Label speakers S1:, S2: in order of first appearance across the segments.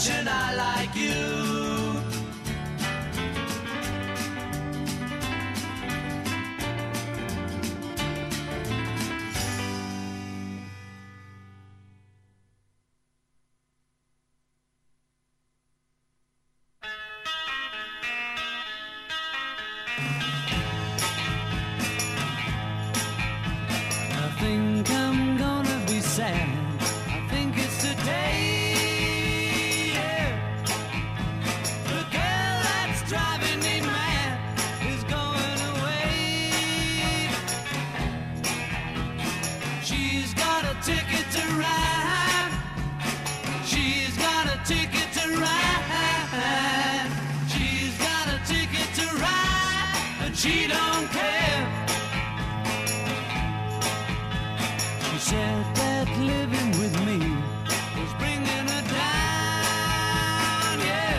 S1: much and I like you. I think I'm gonna be sad. I think it's today. Yeah. The girl that's driving me mad is going away. She's got a ticket to ride. She's got a ticket to ride. She's got a ticket to ride, and she don't care. She said that living with me was bringing her down, yeah.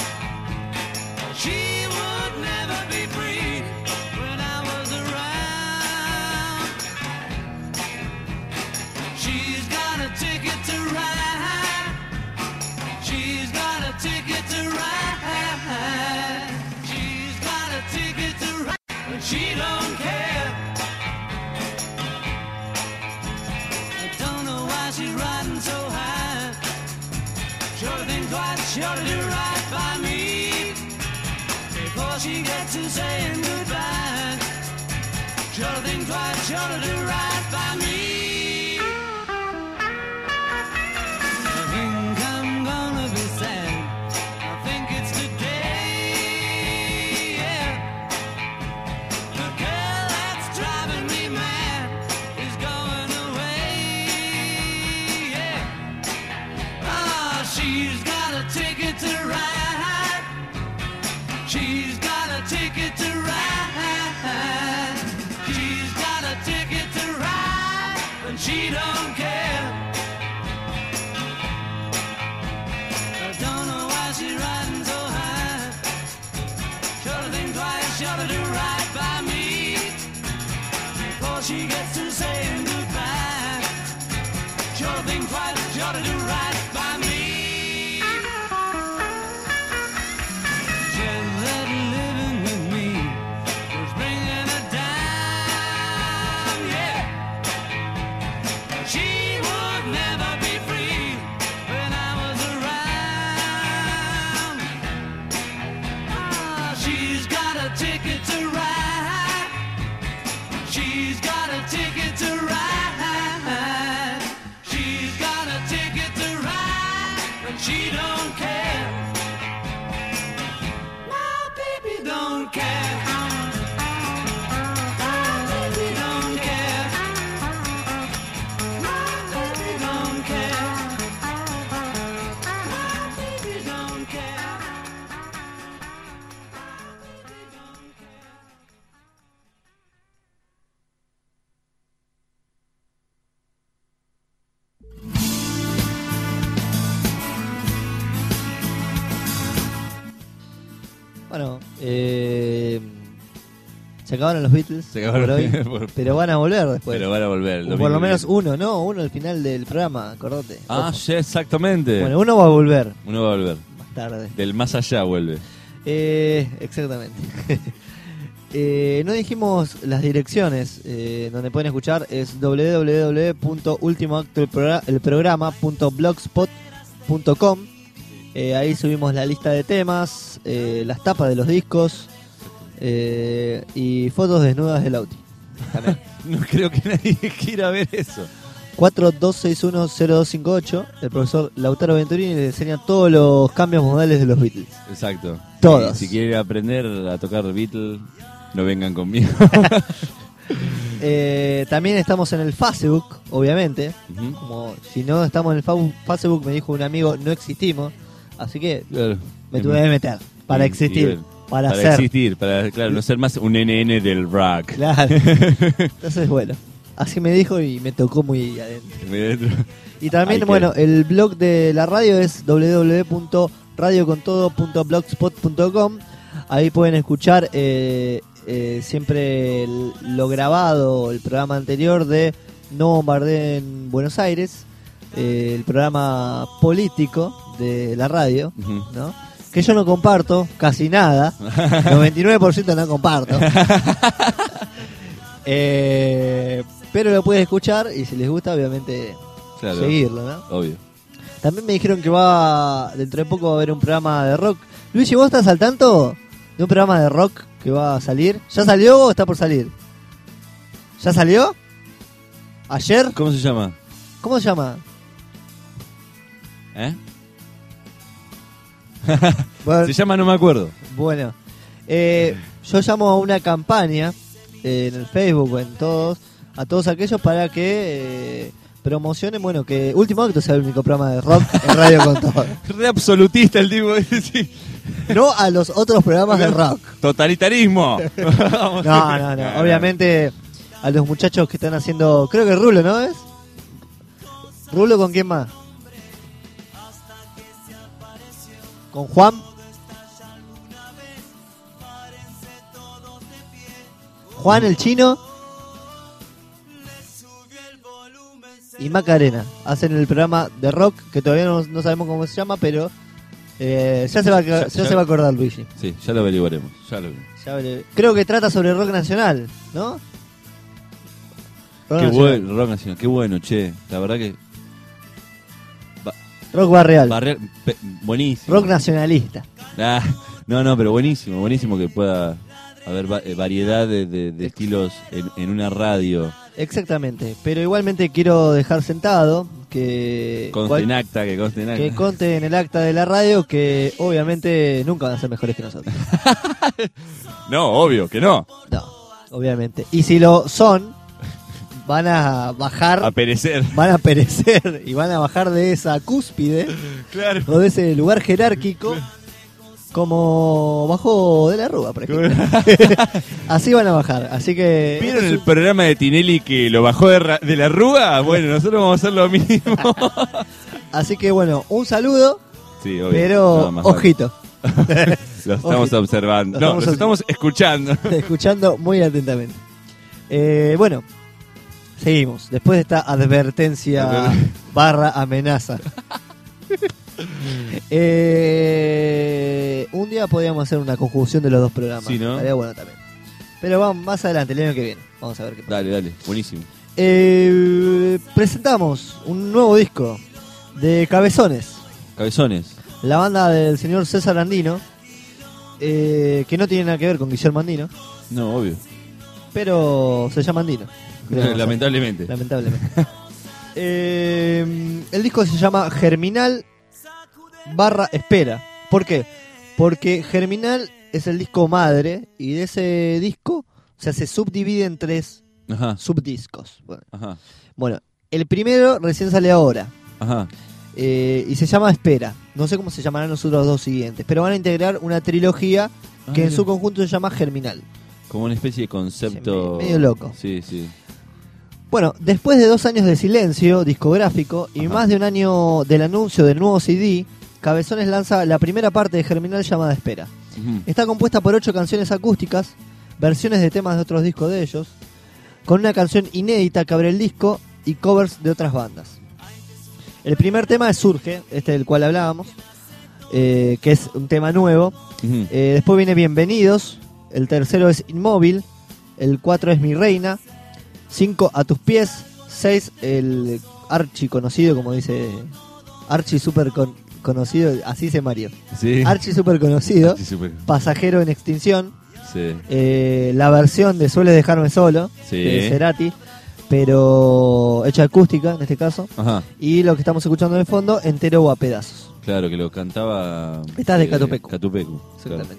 S1: She would never be free when I was around. She's got a ticket to ride. She's got a ticket to ride. She's got a ticket to ride, but she don't care. She's riding so high. Sure to think twice, sure to do right by me. Before she gets to saying goodbye. Sure to think twice, sure to do right by me. I think I'm gonna be sad. I think it's today, yeah. The girl that's driving me mad is going away. She's got a ticket to ride. She's got a ticket to ride. She's got a ticket to ride, and she don't care. I don't know why she's riding so high. Sure to think twice, sure to do right by me. Before she gets to saying goodbye. Sure to think twice, sure to do right by me. Ticket to ride. She's got a ticket to ride. She's got a ticket to ride, but she don't care. My baby don't care. My baby don't care. My baby don't care. My baby don't care.
S2: Bueno, se acabaron los Beatles
S3: Se acabaron
S2: por hoy, pero van a volver después.
S3: Pero van a volver.
S2: O por lo menos uno, ¿no? Uno al final del programa, acordate.
S3: Ah,
S2: Ojo.
S3: sí, exactamente.
S2: Bueno, uno va a volver
S3: Uno va a volver.
S2: más tarde.
S3: Del más allá vuelve.
S2: Exactamente. No dijimos las direcciones donde pueden escuchar. Es www.ultimoactoelprograma.blogspot.com. Ahí subimos la lista de temas, las tapas de los discos y fotos desnudas del Lauti. También.
S3: No creo que nadie quiera ver eso.
S2: 42610258. El profesor Lautaro Venturini le enseña todos los cambios modales de los Beatles.
S3: Exacto.
S2: Todos.
S3: Y si quiere aprender a tocar Beatles, no vengan conmigo.
S2: También estamos en el Facebook, obviamente.
S3: Ujú.
S2: Como si no estamos en el Facebook, me dijo un amigo, no existimos. Así que
S3: Claro.
S2: me tuve que meter para existir, para ser.
S3: existir, para claro, no ser más un NN del rock.
S2: Claro. Entonces, bueno, así me dijo y me tocó muy adentro. Y también, bueno, el blog de la radio es www.radiocontodo.blogspot.com. Ahí pueden escuchar siempre lo grabado, el programa anterior de No Bombardeen Buenos Aires, el programa político de la radio,
S3: Ujú.
S2: ¿no? Que yo no comparto casi nada, 99% no comparto. Pero lo puedes escuchar y si les gusta, obviamente,
S3: Claro.
S2: seguirlo, ¿no?
S3: Obvio.
S2: También me dijeron que dentro de poco va a haber un programa de rock. Luigi, ¿vos estás al tanto de un programa de rock que va a salir? ¿Ya salió o está por salir? ¿Ya salió? ¿Ayer?
S3: ¿Cómo se llama?
S2: ¿Cómo se llama?
S3: ¿Eh?
S2: Bueno,
S3: Se llama No me acuerdo.
S2: bueno, yo llamo a una campaña en el Facebook o a todos aquellos para que promocionen, bueno, que Último Acto sea el único programa de rock en Radio con todo.
S3: Re absolutista el tipo. Sí.
S2: No a los otros programas de rock.
S3: Totalitarismo.
S2: No. Obviamente a los muchachos que están haciendo, creo que Rulo, ¿no es? ¿Rulo con quién más? ¿Con Juan? Juan el Chino y Macarena hacen el programa de rock que todavía no sabemos cómo se llama, pero ya se va a acordar Luigi.
S3: Sí, ya lo averiguaremos. Ya lo veremos.
S2: Creo que trata sobre rock nacional, ¿no? Rock
S3: Qué
S2: nacional.
S3: bueno, rock nacional. Qué bueno, che. La verdad que...
S2: Rock barrial.
S3: Buenísimo.
S2: Rock nacionalista.
S3: Ah, no, pero buenísimo que pueda haber variedad de estilos en una radio.
S2: Exactamente, pero igualmente quiero dejar sentado que
S3: Conste en acta.
S2: que conte en el acta de la radio que obviamente nunca van a ser mejores que nosotros.
S3: No, obvio que no.
S2: No, obviamente. Y si lo son, van a bajar,
S3: A perecer.
S2: van a perecer y van a bajar de esa cúspide
S3: Claro.
S2: o de ese lugar jerárquico como bajó de la Rúa, por ejemplo. Así van a bajar, así que...
S3: ¿Vieron el programa de Tinelli que lo bajó de la Rúa? Bueno, nosotros vamos a hacer lo mismo.
S2: Así que bueno, un saludo,
S3: Sí, obvio.
S2: pero
S3: No, más vale.
S2: ojito.
S3: Los estamos observando.
S2: Los
S3: No,
S2: estamos
S3: los estamos escuchando.
S2: Escuchando muy atentamente. Bueno, seguimos. Después de esta advertencia / amenaza. Un día podríamos hacer una conjunción de los dos programas.
S3: Sí, ¿no?
S2: Estaría bueno también. Pero vamos más adelante, el año que viene. Vamos a ver qué pasa.
S3: Dale, buenísimo.
S2: Presentamos un nuevo disco de Cabezones,
S3: Cabezones.
S2: la banda del señor César Andino, que no tiene nada que ver con Guillermo Andino,
S3: No, obvio.
S2: pero se llama Andino.
S3: Lamentablemente.
S2: Lamentablemente. El disco se llama Germinal / Espera. ¿Por qué? Porque Germinal es el disco madre y de ese disco se subdivide en 3
S3: Ajá,
S2: subdiscos.
S3: ajá,
S2: Bueno, el primero recién sale ahora
S3: ajá.
S2: y se llama Espera. No sé cómo se llamarán los otros 2 siguientes, pero van a integrar una trilogía que en
S3: mira.
S2: su conjunto se llama Germinal.
S3: Como una especie de concepto...
S2: Medio loco.
S3: Sí, sí.
S2: Bueno, después de 2 años de silencio discográfico y
S3: Ajá.
S2: más de un año del anuncio del nuevo CD, Cabezones lanza la primera parte de Germinal llamada Espera.
S3: Ujú.
S2: Está compuesta por 8 canciones acústicas, versiones de temas de otros discos de ellos, con una canción inédita que abre el disco y covers de otras bandas. El primer tema es Surge, este del cual hablábamos, que es un tema nuevo.
S3: Ujú.
S2: Después viene Bienvenidos, el tercero es Inmóvil, el 4 es Mi Reina, 5 A Tus Pies, 6 el archi conocido, como dice, archi super conocido, así dice Mario,
S3: Sí.
S2: archi super conocido,
S3: Sí, súper.
S2: Pasajero en Extinción,
S3: Sí.
S2: la versión de Sueles Dejarme Solo,
S3: Sí.
S2: de Cerati, pero hecha acústica en este caso,
S3: Ajá.
S2: y lo que estamos escuchando de fondo, Entero o a Pedazos.
S3: Claro, que lo cantaba...
S2: Esta es de Catupecu.
S3: Catupecu.
S2: Exactamente.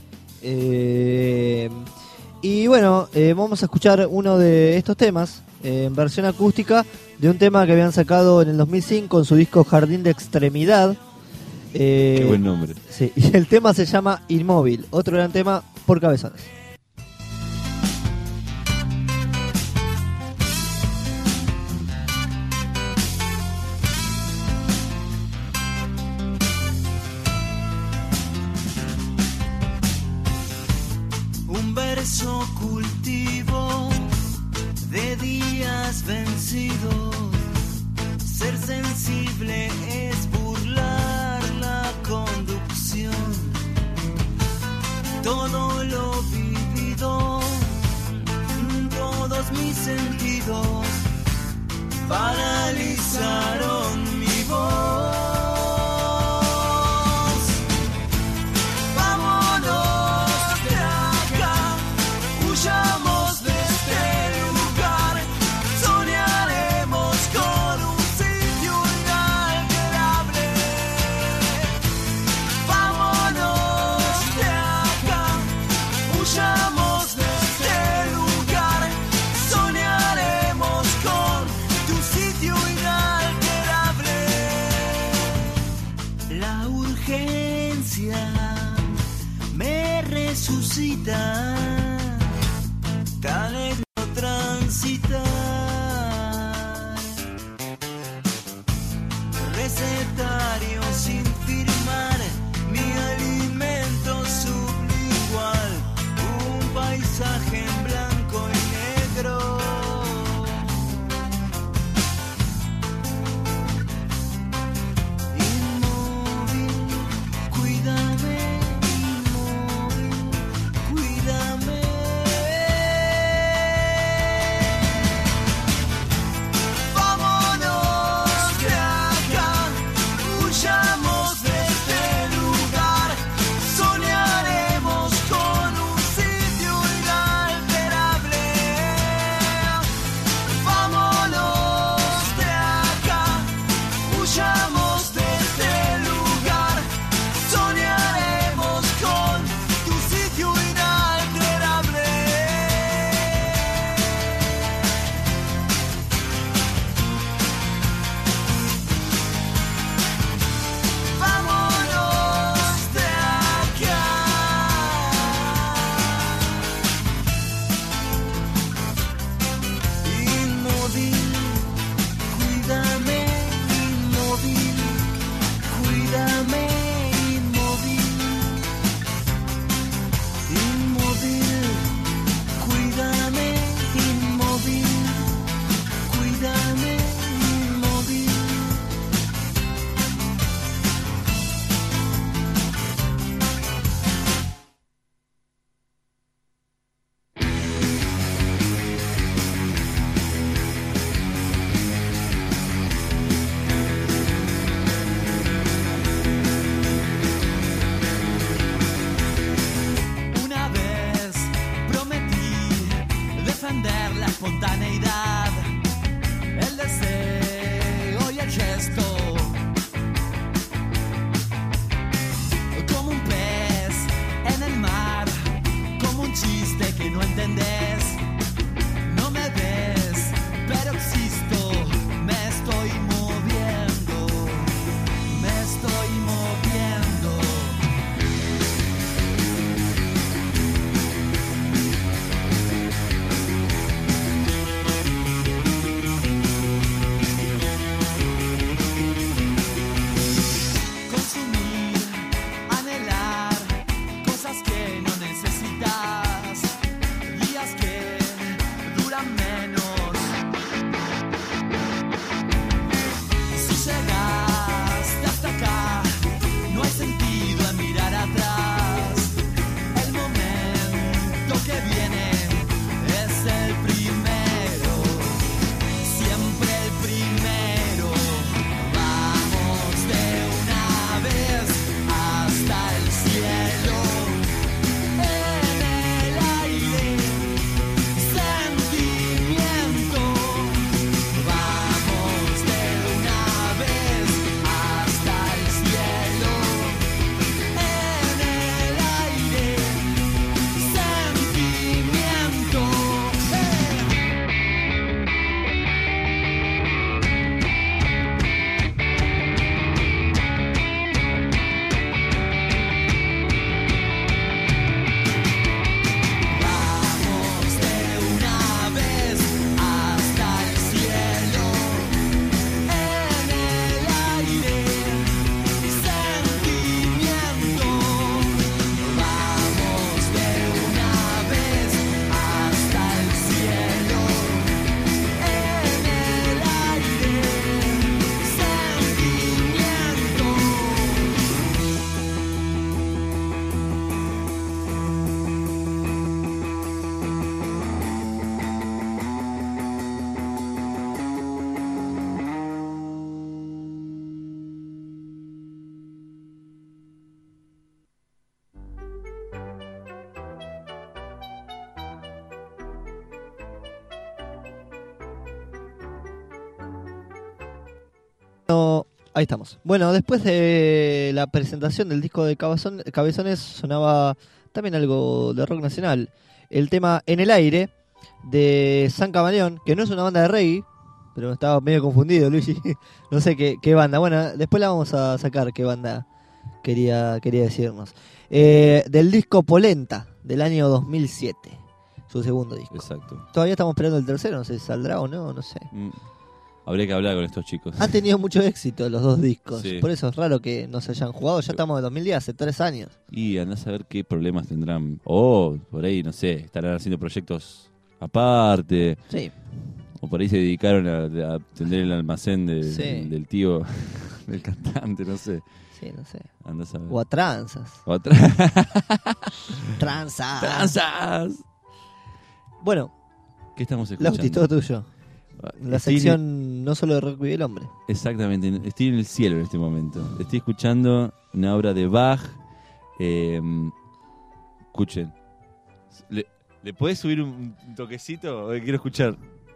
S2: Y bueno, vamos a escuchar uno de estos temas en versión acústica de un tema que habían sacado en el 2005 en su disco Jardín de Extremidad.
S3: Qué buen nombre.
S2: Sí, y el tema se llama Inmóvil, otro gran tema por Cabezones.
S1: Un verso cultivo de días vencidos. Ser sensible es burlar urgencia me resucita, tan es lo transitar. Recetario sin firmar, mi alimento sublingual, un paisaje en blanco y negro. Inmóvil, cuídame, inmóvil, cuídame. Vámonos de acá, huyamos de este lugar, soñaremos con un sitio inalterable. Vámonos de acá, huyamos de este lugar, soñaremos con tu sitio inalterable. Vámonos de acá. Inmóvil, cuídame, inmóvil, cuídame, inmóvil, inmóvil, cuídame, inmóvil, cuídame, inmóvil. Una vez prometí defender la espontaneidad, el deseo y el gesto, como un pez en el mar, como un chiste que no entendés. No me ves, pero existo, me estoy moviendo, me estoy moviendo. Consumir, anhelar cosas que no necesitas, días que duran menos. Si llegaste hasta acá, no hay sentido en mirar atrás. El momento que viene es el primero, siempre el primero. Vamos de una vez hasta el cielo, en el aire, sentimiento. Vamos de una vez hasta el cielo, en el aire, sentimiento. Vamos de una vez hasta el cielo, en el aire, sentimiento. Vamos de una vez hasta el cielo, en el aire, sentimiento.
S2: No, ahí estamos. Bueno, después de la presentación del disco de Cabezones sonaba también algo de rock nacional. El tema En el Aire de San Camaleón, que no es una banda de reggae, pero estaba medio confundido, Luigi. No sé qué banda. Bueno, después la vamos a sacar qué banda quería decirnos. Del disco Polenta, del año 2007, su segundo disco.
S3: Exacto.
S2: Todavía estamos esperando el tercero, no sé si saldrá o no sé.
S3: Habría que hablar con estos chicos.
S2: Han tenido mucho éxito los dos discos,
S3: Sí.
S2: por eso es raro que no se hayan jugado. Ya estamos en 2010, hace 3 años.
S3: Y andás a ver qué problemas tendrán. O por ahí, no sé, estarán haciendo proyectos aparte.
S2: Sí.
S3: O por ahí se dedicaron a atender el almacén
S2: Sí.
S3: del tío, del cantante, no sé.
S2: Sí, no sé.
S3: Andás a ver.
S2: O a tranzas. Tranzas.
S3: ¡Tranzas!
S2: Bueno,
S3: ¿Qué estamos escuchando?
S2: Lauti, todo tuyo. La
S3: Estoy
S2: sección no solo de Rock Vive el Hombre.
S3: Exactamente, estoy en el cielo en este momento. Estoy escuchando una obra de Bach. Escuchen. ¿Le podés subir un toquecito? Quiero escuchar.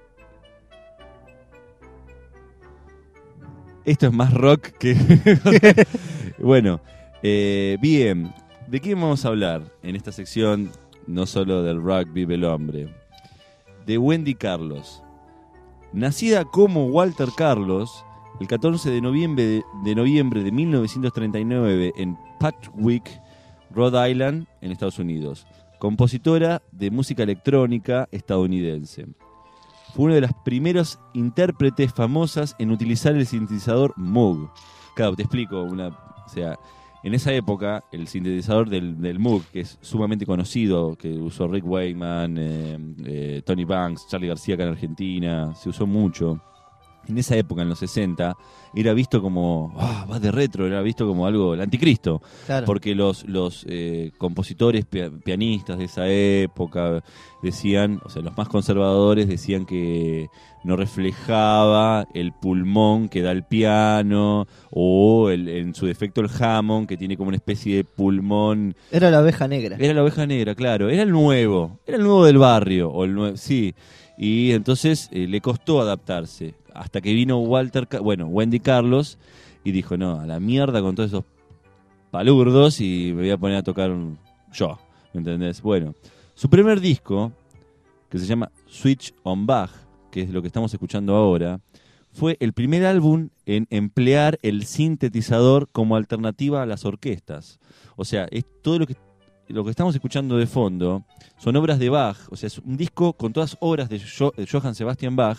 S3: Esto es más rock que... Bueno, bien. ¿De qué vamos a hablar en esta sección? No solo del Rock Vive el Hombre. De Wendy Carlos. Nacida como Walter Carlos el 14 de noviembre de 1939 en Patchwick, Rhode Island, en Estados Unidos. Compositora de música electrónica estadounidense. Fue una de las primeras intérpretes famosas en utilizar el sintetizador Moog. Claro, te explico. En esa época, el sintetizador del Moog, que es sumamente conocido, que usó Rick Wakeman, Tony Banks, Charly García acá en Argentina, se usó mucho. En esa época, en los 60, era visto como, va de retro, era visto como algo, el anticristo.
S2: Claro.
S3: Porque los compositores, pianistas de esa época decían, o sea, los más conservadores decían que no reflejaba el pulmón que da el piano, o en su defecto el Hammond, que tiene como una especie de pulmón.
S2: Era la oveja negra.
S3: Era la oveja negra, claro. Era el nuevo del barrio, sí. Y entonces le costó adaptarse. Hasta que vino Wendy Carlos y dijo, no, a la mierda con todos esos palurdos y me voy a poner a tocar yo, ¿me entendés? Bueno, su primer disco, que se llama Switch on Bach, que es lo que estamos escuchando ahora, fue el primer álbum en emplear el sintetizador como alternativa a las orquestas. O sea, es todo lo que estamos escuchando de fondo son obras de Bach, o sea, es un disco con todas obras de Johann Sebastian Bach,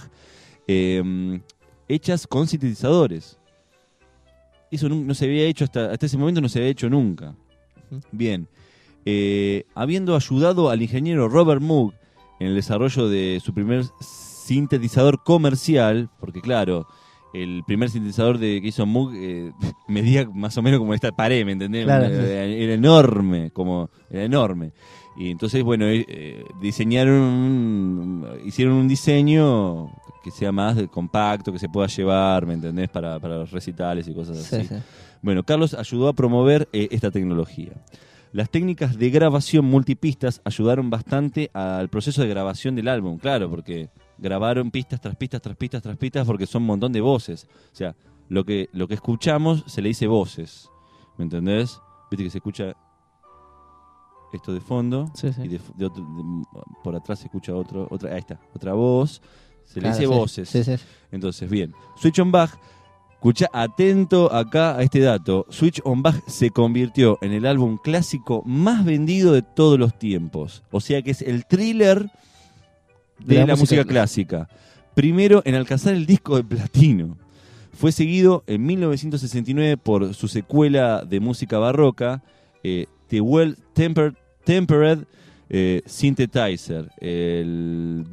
S3: hechas con sintetizadores. Eso no se había hecho hasta ese momento, no se había hecho nunca. Bien, habiendo ayudado al ingeniero Robert Moog en el desarrollo de su primer sintetizador comercial, porque claro, el primer sintetizador que hizo Moog medía más o menos como esta pared, ¿me entendés?
S2: Claro.
S3: Era enorme, era enorme. Y entonces, bueno, hicieron un diseño que sea más compacto, que se pueda llevar, ¿me entendés? Para los recitales y cosas así.
S2: Sí.
S3: Bueno, Carlos ayudó a promover esta tecnología. Las técnicas de grabación multipistas ayudaron bastante al proceso de grabación del álbum, claro, porque grabaron pistas tras pistas, tras pistas, tras pistas, porque son un montón de voces. O sea, lo que escuchamos se le dice voces, ¿me entendés? Viste que se escucha esto de fondo,
S2: Sí.
S3: y por atrás se escucha otra, ahí está, otra voz, se le dice voces.
S2: Sí.
S3: Entonces, bien, Switch on Bach, escucha atento acá a este dato, Switch on Bach se convirtió en el álbum clásico más vendido de todos los tiempos, o sea que es el thriller de la música clásica. Primero en alcanzar el disco de platino. Fue seguido en 1969 por su secuela de música barroca, The Well Tempered Synthesizer, el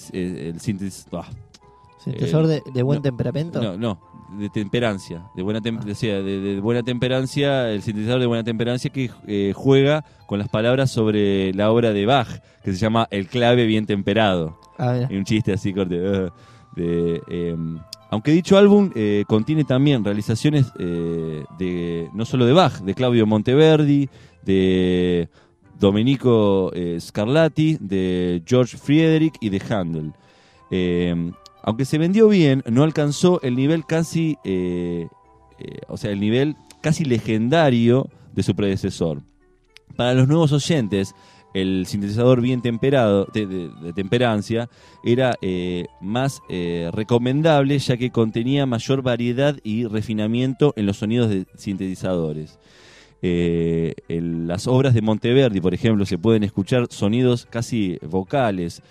S2: ¿Sintetizador de buen temperamento?
S3: No, de temperancia, de buena temperancia, el sintetizador de buena temperancia que juega con las palabras sobre la obra de Bach, que se llama El clave bien temperado.
S2: Mira.
S3: Y un chiste así corte. Aunque dicho álbum contiene también realizaciones no solo de Bach, de Claudio Monteverdi, de Domenico Scarlatti, de George Friedrich y de Handel. Aunque se vendió bien, no alcanzó el nivel casi legendario de su predecesor. Para los nuevos oyentes, el sintetizador bien temperado, de temperancia, era más recomendable, ya que contenía mayor variedad y refinamiento en los sonidos de sintetizadores. En las obras de Monteverdi, por ejemplo, se pueden escuchar sonidos casi vocales,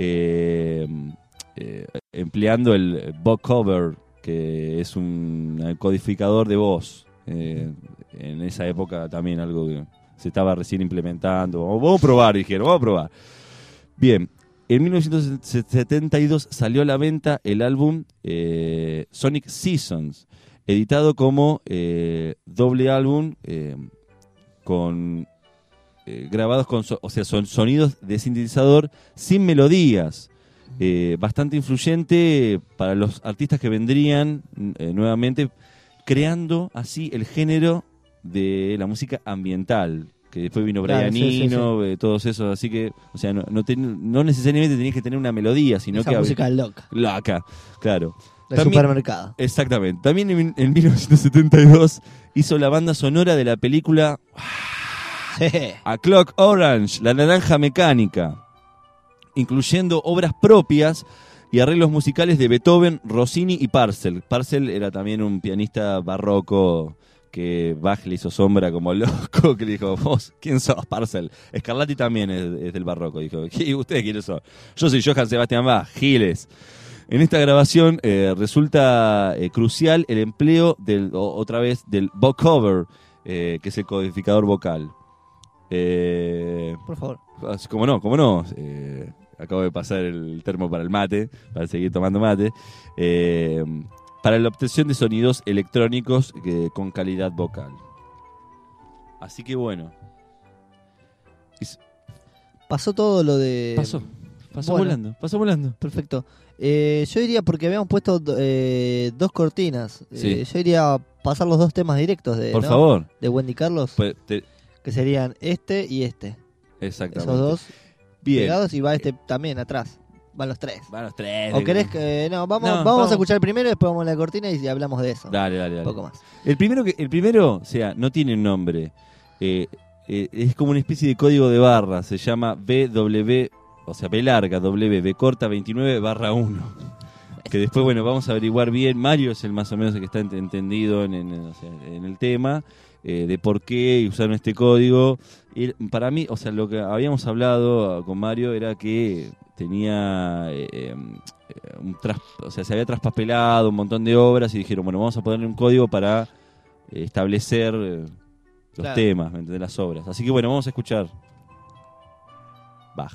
S3: empleando el vocoder, que es un codificador de voz. En esa época también algo que se estaba recién implementando. Vamos a probar, dijeron, vamos a probar. Bien, en 1972 salió a la venta el álbum Sonic Seasons, editado como doble álbum con grabados con son sonidos de sintetizador sin melodías. Bastante influyente para los artistas que vendrían nuevamente, creando así el género de la música ambiental, que después vino Brian Eno, todos esos, así que, o sea, no necesariamente tenías que tener una melodía, sino
S2: esa
S3: que
S2: música loca
S3: claro.
S2: del supermercado.
S3: Exactamente. También en 1972 hizo la banda sonora de la película A Clock Orange, La Naranja Mecánica, incluyendo obras propias y arreglos musicales de Beethoven, Rossini y Purcell. Purcell era también un pianista barroco que Bach le hizo sombra como loco, que le dijo, vos, ¿quién sos, Purcell? Scarlatti también es del barroco, dijo, ¿y ustedes quiénes son? Yo soy Johann Sebastian Bach, Giles. En esta grabación resulta crucial el empleo otra vez del vocoder, que es el codificador vocal.
S2: Por favor.
S3: ¿Cómo no? Acabo de pasar el termo para el mate, para seguir tomando mate. Para la obtención de sonidos electrónicos con calidad vocal. Así que bueno.
S2: Pasó todo lo de...
S3: Pasó
S2: Bueno.
S3: volando.
S2: Perfecto. Yo iría, porque habíamos puesto dos cortinas.
S3: Sí.
S2: Yo iría a pasar los dos temas directos
S3: Por favor.
S2: de Wendy Carlos,
S3: Pues,
S2: que serían este y este.
S3: exactamente.
S2: Esos dos
S3: Bien.
S2: pegados, y va este también atrás. Van los tres.
S3: Van los tres.
S2: ¿O querés que...? No, vamos
S3: vamos.
S2: a escuchar el primero y después vamos a la cortina y hablamos de eso.
S3: Dale.
S2: Un poco más.
S3: El primero, o sea, no tiene un nombre. Es como una especie de código de barra. Se llama BW, o sea, B larga, W, B corta 29/1. Que después, bueno, vamos a averiguar bien. Mario es el más o menos el que está entendido en el tema de por qué usaron este código. Y para mí, o sea, lo que habíamos hablado con Mario era que tenía o sea, se había traspapelado un montón de obras y dijeron, bueno, vamos a ponerle un código para establecer los
S2: Claro.
S3: temas de las obras. Así que bueno, vamos a escuchar Bach.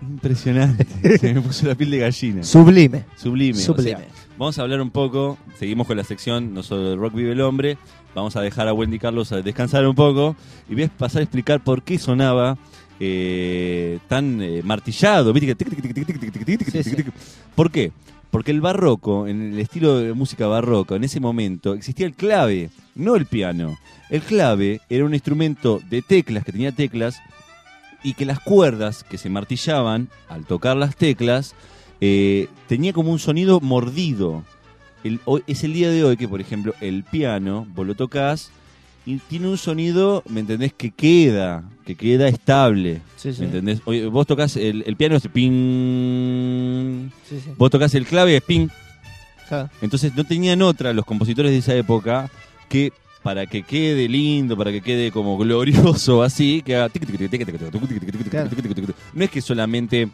S3: Impresionante. Se me puso la piel de gallina.
S2: Sublime.
S3: Sublime.
S2: Sublime.
S3: O sea, vamos a hablar un poco, seguimos con la sección no solo del rock vive el hombre, vamos a dejar a Wendy Carlos a descansar un poco y voy a pasar a explicar por qué sonaba tan martillado. ¿Viste?
S2: Sí.
S3: ¿Por qué? Porque el barroco, en el estilo de música barroco, en ese momento existía el clave, no el piano. El clave era un instrumento de teclas, que tenía teclas, y que las cuerdas que se martillaban al tocar las teclas tenía como un sonido mordido. Es el día de hoy que, por ejemplo, el piano, vos lo tocás y tiene un sonido, ¿me entendés? Que queda estable.
S2: Sí, sí.
S3: ¿Me entendés? Vos tocás el piano, es ping.
S2: Sí, sí.
S3: Vos tocás el clave, es ping.
S2: Claro.
S3: Entonces no tenían otra los compositores de esa época que para que quede lindo, para que quede como glorioso así, que haga no es que solamente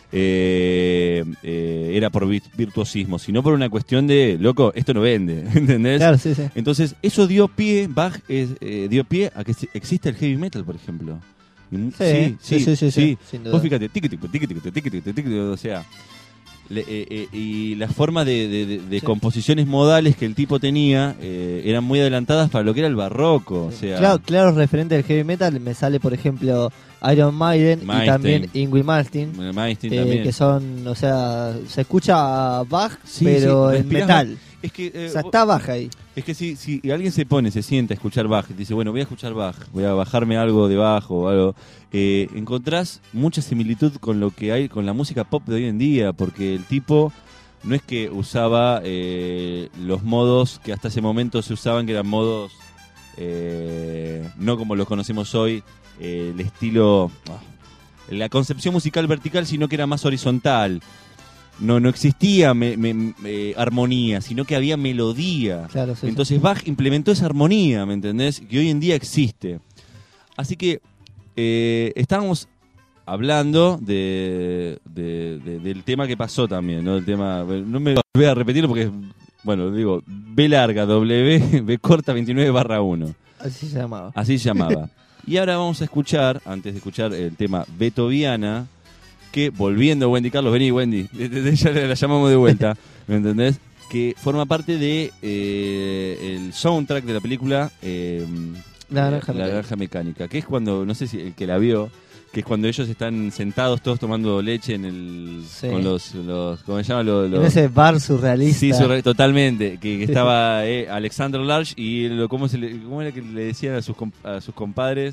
S3: era por virtuosismo, sino por una cuestión de, loco, esto no vende, ¿entendés?
S2: Claro, sí, sí.
S3: Entonces eso dio pie, Bach dio pie a que exista el heavy metal, por ejemplo.
S2: Sí, sin duda.
S3: Vos fíjate, o sea, y las formas de
S2: Sí.
S3: composiciones modales que el tipo tenía eran muy adelantadas para lo que era el barroco. O sea,
S2: Claro, referente al heavy metal me sale, por ejemplo, Iron Maiden y
S3: Malmsteen.
S2: también Ingrid Malmsteen,
S3: Malmsteen también.
S2: que son, o sea, se escucha Bach,
S3: Sí,
S2: pero
S3: sí,
S2: en
S3: respirás
S2: metal.
S3: Es que,
S2: O sea, está Bach ahí.
S3: es que si alguien se sienta a escuchar Bach y dice, bueno, voy a escuchar Bach, voy a bajarme algo de Bach o algo, encontrás mucha similitud con lo que hay con la música pop de hoy en día, porque el tipo no es que usaba los modos que hasta ese momento se usaban, que eran modos no como los conocemos hoy, el estilo, la concepción musical vertical, sino que era más horizontal. No existía armonía, sino que había melodía.
S2: Claro, sí,
S3: Entonces Bach implementó esa armonía, ¿me entendés? Que hoy en día existe. Así que estábamos hablando del tema que pasó también, ¿no? El tema, no me voy a repetirlo porque, bueno, digo, B larga, W, B corta 29/1.
S2: Así se llamaba.
S3: Así se llamaba. Y ahora vamos a escuchar, antes de escuchar el tema Beethoviana, que volviendo Wendy Carlos, vení Wendy, ya la llamamos de vuelta, ¿me entendés? Que forma parte de el soundtrack de la película
S2: La
S3: La Naranja Mecánica, que es cuando, no sé si el que la vio, que es cuando ellos están sentados todos tomando leche en el
S2: Sí.
S3: con los ¿cómo se llama?
S2: En ese bar surrealista.
S3: Sí, totalmente, que estaba Alexander Large y ¿cómo era que le decían a sus compadres?